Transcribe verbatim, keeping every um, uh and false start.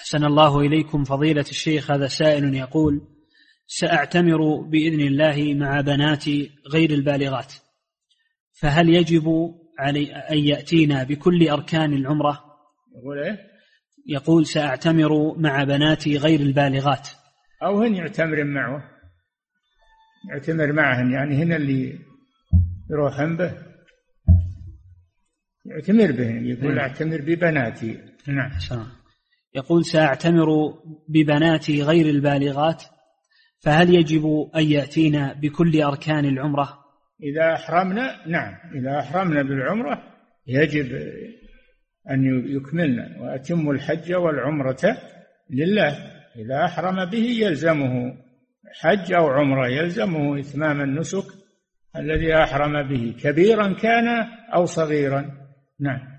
أحسن الله إليكم فضيلة الشيخ. هذا سائل يقول: سأعتمر بإذن الله مع بناتي غير البالغات، فهل يجب علي أن يأتينا بكل أركان العمرة؟ يقول إيه؟ يقول: سأعتمر مع بناتي غير البالغات. أو هن يعتمر معه، يعتمر معهن، يعني هن اللي يروحن به يعتمر بهن، يقول أعتمر ببناتي. نعم. يقول: سأعتمر ببناتي غير البالغات، فهل يجب أن يأتينا بكل أركان العمرة؟ إذا أحرمنا، نعم، إذا أحرمنا بالعمرة يجب أن يكملنا وأتم الحج والعمرة لله. إذا أحرم به يلزمه حج أو عمرة، يلزمه إتمام النسك الذي أحرم به، كبيرا كان أو صغيرا. نعم.